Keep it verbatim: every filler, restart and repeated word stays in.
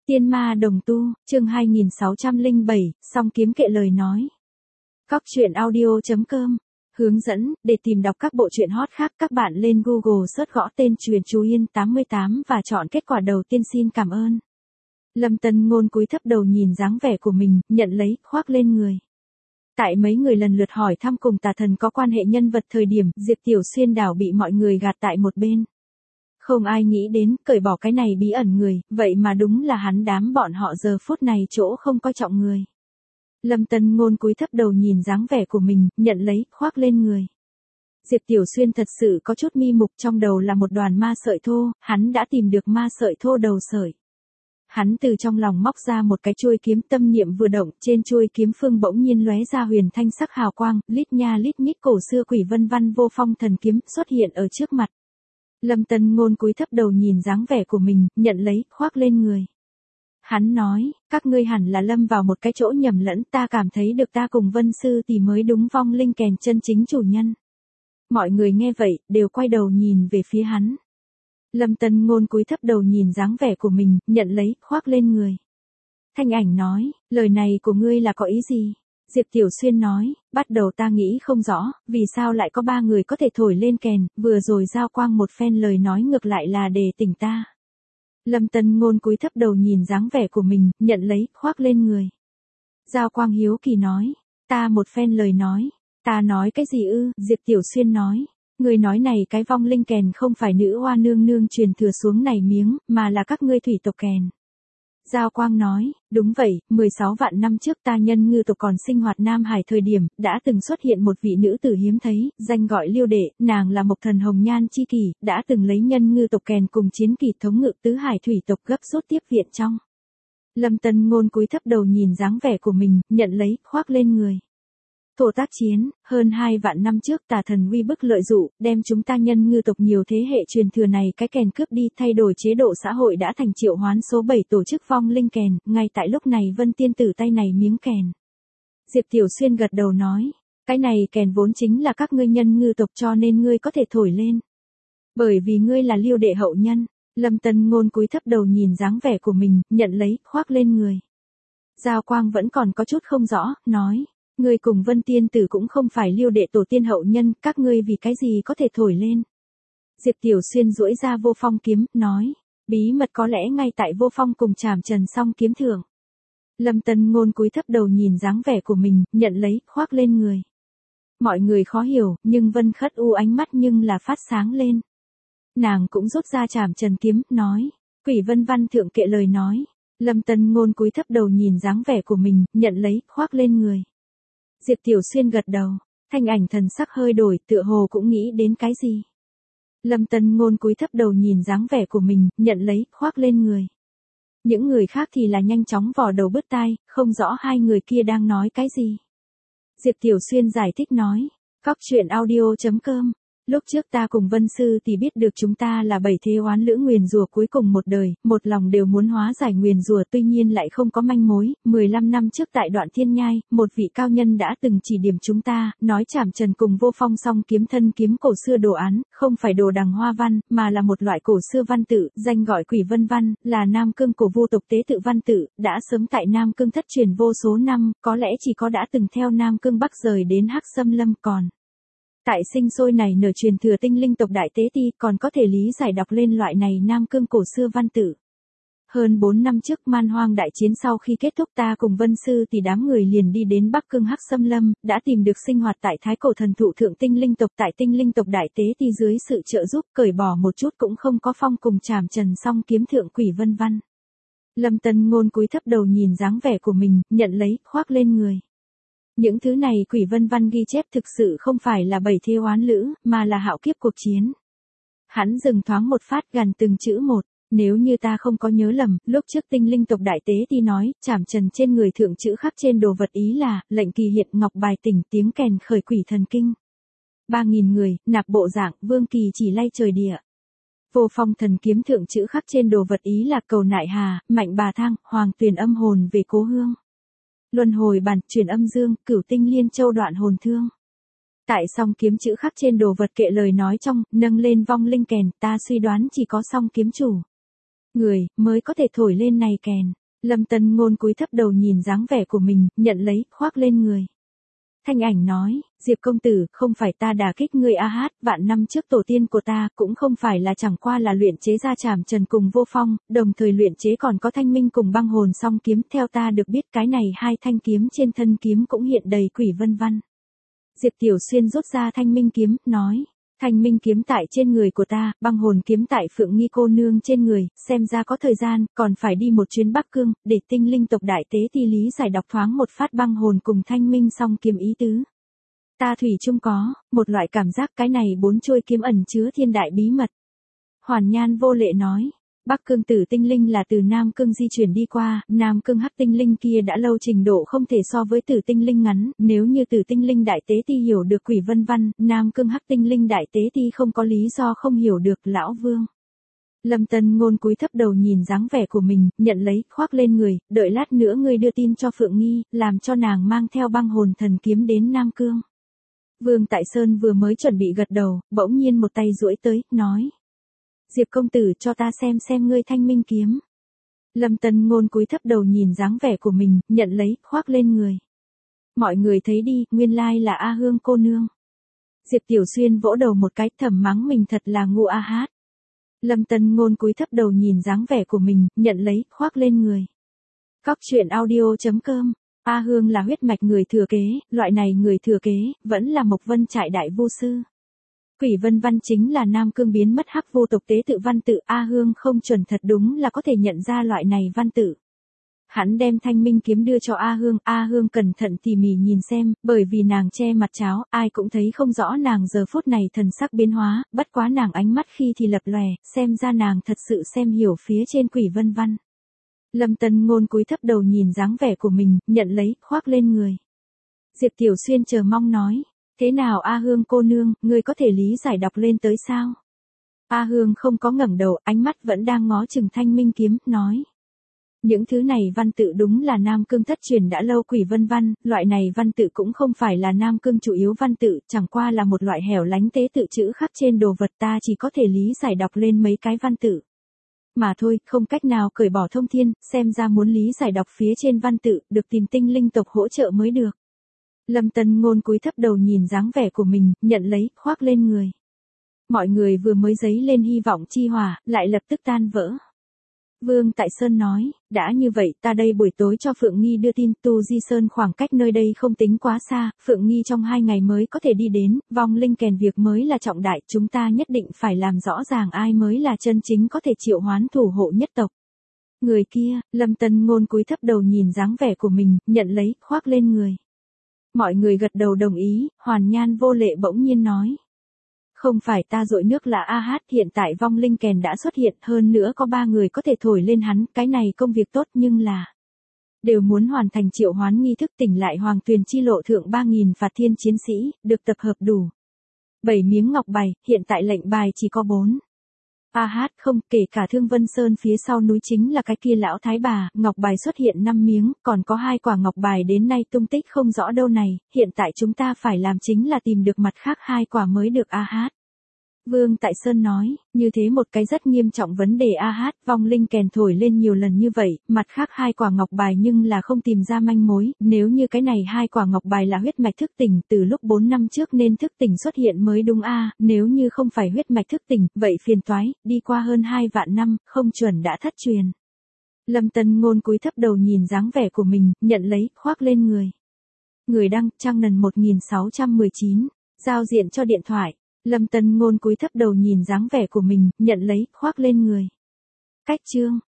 Tiên ma đồng tu, chương hai nghìn sáu trăm lẻ bảy, song kiếm kệ lời nói. Cóc truyện audio chấm com. Hướng dẫn, để tìm đọc các bộ truyện hot khác các bạn lên Google search gõ tên Truyện Chú Yên tám mươi tám và chọn kết quả đầu tiên xin cảm ơn. Lâm Tân Ngôn cúi thấp đầu nhìn dáng vẻ của mình, nhận lấy, khoác lên người. Tại mấy người lần lượt hỏi thăm cùng tà thần có quan hệ nhân vật thời điểm, Diệp Tiểu Xuyên đảo bị mọi người gạt tại một bên. Không ai nghĩ đến, cởi bỏ cái này bí ẩn người, vậy mà đúng là hắn đám bọn họ giờ phút này chỗ không coi trọng người. Lâm Tân Ngôn cúi thấp đầu nhìn dáng vẻ của mình, nhận lấy, khoác lên người. Diệp Tiểu Xuyên thật sự có chút mi mục, trong đầu là một đoàn ma sợi thô, hắn đã tìm được ma sợi thô đầu sợi. Hắn từ trong lòng móc ra một cái chuôi kiếm, tâm niệm vừa động, trên chuôi kiếm phương bỗng nhiên lóe ra huyền thanh sắc hào quang, lít nha lít nhít cổ xưa quỷ vân văn vô phong thần kiếm xuất hiện ở trước mặt. Lâm Tân Ngôn cúi thấp đầu nhìn dáng vẻ của mình, nhận lấy, khoác lên người. Hắn nói, các ngươi hẳn là lâm vào một cái chỗ nhầm lẫn, ta cảm thấy được ta cùng Vân Sư tỷ mới đúng vong linh kèn chân chính chủ nhân. Mọi người nghe vậy, đều quay đầu nhìn về phía hắn. Lâm Tân Ngôn cúi thấp đầu nhìn dáng vẻ của mình, nhận lấy, khoác lên người. Thanh ảnh nói, lời này của ngươi là có ý gì? Diệp Tiểu Xuyên nói, bắt đầu ta nghĩ không rõ, vì sao lại có ba người có thể thổi lên kèn, vừa rồi giao quang một phen lời nói ngược lại là để tỉnh ta. Lâm Tân Ngôn cúi thấp đầu nhìn dáng vẻ của mình, nhận lấy, khoác lên người. Giao quang hiếu kỳ nói, ta một phen lời nói, ta nói cái gì ư? Diệp Tiểu Xuyên nói, người nói này cái vong linh kèn không phải nữ hoa nương nương truyền thừa xuống này miếng, mà là các ngươi thủy tộc kèn. Giao Quang nói, đúng vậy, mười sáu vạn năm trước ta nhân ngư tộc còn sinh hoạt Nam Hải thời điểm, đã từng xuất hiện một vị nữ tử hiếm thấy, danh gọi Liêu Đệ, nàng là Mộc Thần Hồng Nhan chi kỷ, đã từng lấy nhân ngư tộc kèn cùng chiến kỳ thống ngự tứ hải thủy tộc gấp rút tiếp viện trong. Lâm Tân Ngôn cúi thấp đầu nhìn dáng vẻ của mình, nhận lấy, khoác lên người. Thổ tác chiến, hơn hai vạn năm trước tà thần uy bức lợi dụ, đem chúng ta nhân ngư tộc nhiều thế hệ truyền thừa này cái kèn cướp đi, thay đổi chế độ xã hội đã thành triệu hoán số bảy tổ chức vong linh kèn, ngay tại lúc này Vân Tiên Tử tay này miếng kèn. Diệp Tiểu Xuyên gật đầu nói, cái này kèn vốn chính là các ngươi nhân ngư tộc cho nên ngươi có thể thổi lên. Bởi vì ngươi là Liêu Đệ hậu nhân. Lâm Tân Ngôn cúi thấp đầu nhìn dáng vẻ của mình, nhận lấy, khoác lên người. Giao Quang vẫn còn có chút không rõ, nói. Ngươi cùng Vân Tiên Tử cũng không phải Liêu Đệ tổ tiên hậu nhân, các ngươi vì cái gì có thể thổi lên. Diệp Tiểu Xuyên duỗi ra vô phong kiếm, nói, bí mật có lẽ ngay tại vô phong cùng Trảm Trần song kiếm thượng. Lâm Tân Ngôn cúi thấp đầu nhìn dáng vẻ của mình, nhận lấy, khoác lên người. Mọi người khó hiểu, nhưng Vân Khất U ánh mắt nhưng là phát sáng lên. Nàng cũng rút ra Trảm Trần kiếm, nói, quỷ vân văn thượng kệ lời nói. Lâm Tân Ngôn cúi thấp đầu nhìn dáng vẻ của mình, nhận lấy, khoác lên người. Diệp Tiểu Xuyên gật đầu, thanh ảnh thần sắc hơi đổi, tựa hồ cũng nghĩ đến cái gì. Lâm Tân Ngôn cúi thấp đầu nhìn dáng vẻ của mình, nhận lấy, khoác lên người. Những người khác thì là nhanh chóng vò đầu bứt tai, không rõ hai người kia đang nói cái gì. Diệp Tiểu Xuyên giải thích nói, cóc truyện audio chấm com. Lúc trước ta cùng Vân Sư thì biết được chúng ta là bảy thế oán lữ nguyền rủa cuối cùng một đời, một lòng đều muốn hóa giải nguyền rủa tuy nhiên lại không có manh mối. mười lăm năm trước tại đoạn Thiên Nhai, một vị cao nhân đã từng chỉ điểm chúng ta, nói Trảm Trần cùng vô phong song kiếm thân kiếm cổ xưa đồ án, không phải đồ đằng hoa văn, mà là một loại cổ xưa văn tự, danh gọi quỷ vân văn, là Nam Cương cổ vu tộc tế tự văn tự, đã sớm tại Nam Cương thất truyền vô số năm, có lẽ chỉ có đã từng theo Nam Cương Bắc rời đến Hắc Xâm Lâm còn. Tại sinh sôi này nở truyền thừa tinh linh tộc đại tế ti còn có thể lý giải đọc lên loại này Nam Cương cổ xưa văn tự. Hơn bốn năm trước man hoang đại chiến sau khi kết thúc ta cùng Vân Sư thì đám người liền đi đến Bắc Cương Hắc Xâm Lâm, đã tìm được sinh hoạt tại Thái Cổ thần thụ thượng tinh linh tộc tại tinh linh tộc đại tế ti dưới sự trợ giúp cởi bỏ một chút cũng không có phong cùng Trảm Trần song kiếm thượng quỷ vân văn. Lâm Tân Ngôn cúi thấp đầu nhìn dáng vẻ của mình, nhận lấy, khoác lên người. Những thứ này quỷ vân văn ghi chép thực sự không phải là bảy thế oán lữ, mà là hạo kiếp cuộc chiến. Hắn dừng thoáng một phát gần từng chữ một, nếu như ta không có nhớ lầm, lúc trước tinh linh tộc đại tế thì nói, Trảm Trần trên người thượng chữ khắc trên đồ vật ý là, lệnh kỳ hiện ngọc bài tỉnh tiếng kèn khởi quỷ thần kinh. Ba nghìn người, nạp bộ dạng, vương kỳ chỉ lay trời địa. Vô phong thần kiếm thượng chữ khắc trên đồ vật ý là cầu nại hà, mạnh bà thang, hoàng tuyền âm hồn về cố hương. Luân hồi bản, truyền âm dương, cửu tinh liên châu đoạn hồn thương. Tại song kiếm chữ khắc trên đồ vật kệ lời nói trong, nâng lên vong linh kèn, ta suy đoán chỉ có song kiếm chủ người, mới có thể thổi lên này kèn. Lâm Tân Ngôn cúi thấp đầu nhìn dáng vẻ của mình, nhận lấy, khoác lên người. Thanh ảnh nói, Diệp công tử, không phải ta đả kích ngươi a hát, vạn năm trước tổ tiên của ta, cũng không phải là chẳng qua là luyện chế ra Trảm Trần cùng Vô Phong, đồng thời luyện chế còn có Thanh Minh cùng Băng Hồn song kiếm, theo ta được biết cái này hai thanh kiếm trên thân kiếm cũng hiện đầy quỷ vân văn. Diệp Tiểu Xuyên rút ra Thanh Minh kiếm, nói, Thanh Minh kiếm tại trên người của ta, Băng Hồn kiếm tại Phượng Nghi cô nương trên người, xem ra có thời gian, còn phải đi một chuyến Bắc Cương, để tinh linh tộc đại tế ti lý giải đọc thoáng một phát Băng Hồn cùng Thanh Minh song kiếm ý tứ. Ta thủy chung có, một loại cảm giác cái này bốn chuôi kiếm ẩn chứa thiên đại bí mật. Hoàn Nhan Vô Lệ nói, Bắc Cương tử tinh linh là từ Nam Cương di chuyển đi qua, Nam Cương hắc tinh linh kia đã lâu trình độ không thể so với tử tinh linh ngắn, nếu như tử tinh linh đại tế ti hiểu được quỷ vân văn, Nam Cương hắc tinh linh đại tế ti không có lý do không hiểu được, lão vương. Lâm Tân Ngôn cúi thấp đầu nhìn dáng vẻ của mình, nhận lấy, khoác lên người, đợi lát nữa ngươi đưa tin cho Phượng Nghi, làm cho nàng mang theo Băng Hồn thần kiếm đến Nam Cương. Vương Tại Sơn vừa mới chuẩn bị gật đầu, bỗng nhiên một tay duỗi tới, nói. Diệp công tử, cho ta xem xem ngươi Thanh Minh kiếm. Lâm Tân Ngôn cúi thấp đầu nhìn dáng vẻ của mình, nhận lấy, khoác lên người. Mọi người thấy đi, nguyên lai là A Hương cô nương. Diệp Tiểu Xuyên vỗ đầu một cái, thầm mắng mình thật là ngu a hát. Lâm Tân Ngôn cúi thấp đầu nhìn dáng vẻ của mình, nhận lấy, khoác lên người. Cóc truyện audio chấm com. A Hương là huyết mạch người thừa kế, loại này người thừa kế, vẫn là Mộc Vân trại đại vu sư. Quỷ vân văn chính là Nam Cương biến mất hắc vô tộc tế tự văn tự, A Hương không chuẩn thật đúng là có thể nhận ra loại này văn tự. Hắn đem Thanh Minh kiếm đưa cho A Hương, A Hương cẩn thận tỉ mỉ nhìn xem, bởi vì nàng che mặt cháo, ai cũng thấy không rõ nàng giờ phút này thần sắc biến hóa, bất quá nàng ánh mắt khi thì lập lòe, xem ra nàng thật sự xem hiểu phía trên quỷ vân văn. Lâm Tân Ngôn cúi thấp đầu nhìn dáng vẻ của mình, nhận lấy, khoác lên người. Diệp Tiểu Xuyên chờ mong nói, thế nào A Hương cô nương, ngươi có thể lý giải đọc lên tới sao? A Hương không có ngẩng đầu, ánh mắt vẫn đang ngó chừng Thanh Minh kiếm, nói. Những thứ này văn tự đúng là Nam Cương thất truyền đã lâu quỷ vân văn, loại này văn tự cũng không phải là Nam Cương chủ yếu văn tự, chẳng qua là một loại hẻo lánh tế tự chữ khắc trên đồ vật, ta chỉ có thể lý giải đọc lên mấy cái văn tự. Mà thôi, không cách nào cởi bỏ thông thiên, xem ra muốn lý giải đọc phía trên văn tự, được tìm tinh linh tộc hỗ trợ mới được. Lâm Tân Ngôn cúi thấp đầu nhìn dáng vẻ của mình, nhận lấy, khoác lên người. Mọi người vừa mới dấy lên hy vọng chi hỏa, lại lập tức tan vỡ. Vương Tại Sơn nói, đã như vậy, ta đây buổi tối cho Phượng Nghi đưa tin, Tu Di Sơn khoảng cách nơi đây không tính quá xa, Phượng Nghi trong hai ngày mới có thể đi đến, vong linh kèn việc mới là trọng đại, chúng ta nhất định phải làm rõ ràng ai mới là chân chính có thể triệu hoán thủ hộ nhất tộc. Người kia, Lâm Tân Ngôn cúi thấp đầu nhìn dáng vẻ của mình, nhận lấy, khoác lên người. Mọi người gật đầu đồng ý, Hoàn Nhan Vô Lệ bỗng nhiên nói. Không phải ta dội nước là a hát, hiện tại vong linh kèn đã xuất hiện, hơn nữa có ba người có thể thổi lên hắn, cái này công việc tốt nhưng là đều muốn hoàn thành triệu hoán nghi thức tỉnh lại Hoàng Tuyền chi lộ thượng ba nghìn phạt thiên chiến sĩ, được tập hợp đủ bảy miếng ngọc bài, hiện tại lệnh bài chỉ có bốn. A hát không, kể cả Thương Vân Sơn phía sau núi chính là cái kia lão thái bà, ngọc bài xuất hiện năm miếng, còn có hai quả ngọc bài đến nay tung tích không rõ đâu này, hiện tại chúng ta phải làm chính là tìm được mặt khác hai quả mới được A hát. Vương Tại Sơn nói, như thế một cái rất nghiêm trọng vấn đề A hát, vong linh kèn thổi lên nhiều lần như vậy, mặt khác hai quả ngọc bài nhưng là không tìm ra manh mối, nếu như cái này hai quả ngọc bài là huyết mạch thức tỉnh, từ lúc bốn năm trước nên thức tỉnh xuất hiện mới đúng a, nếu như không phải huyết mạch thức tỉnh, vậy phiền toái, đi qua hơn hai vạn năm, không chuẩn đã thất truyền. Lâm Tân Ngôn cúi thấp đầu nhìn dáng vẻ của mình, nhận lấy, khoác lên người. Người đăng, trang nần một nghìn sáu trăm mười chín, giao diện cho điện thoại. Lâm Tân Ngôn cúi thấp đầu nhìn dáng vẻ của mình, nhận lấy, khoác lên người. Cách chương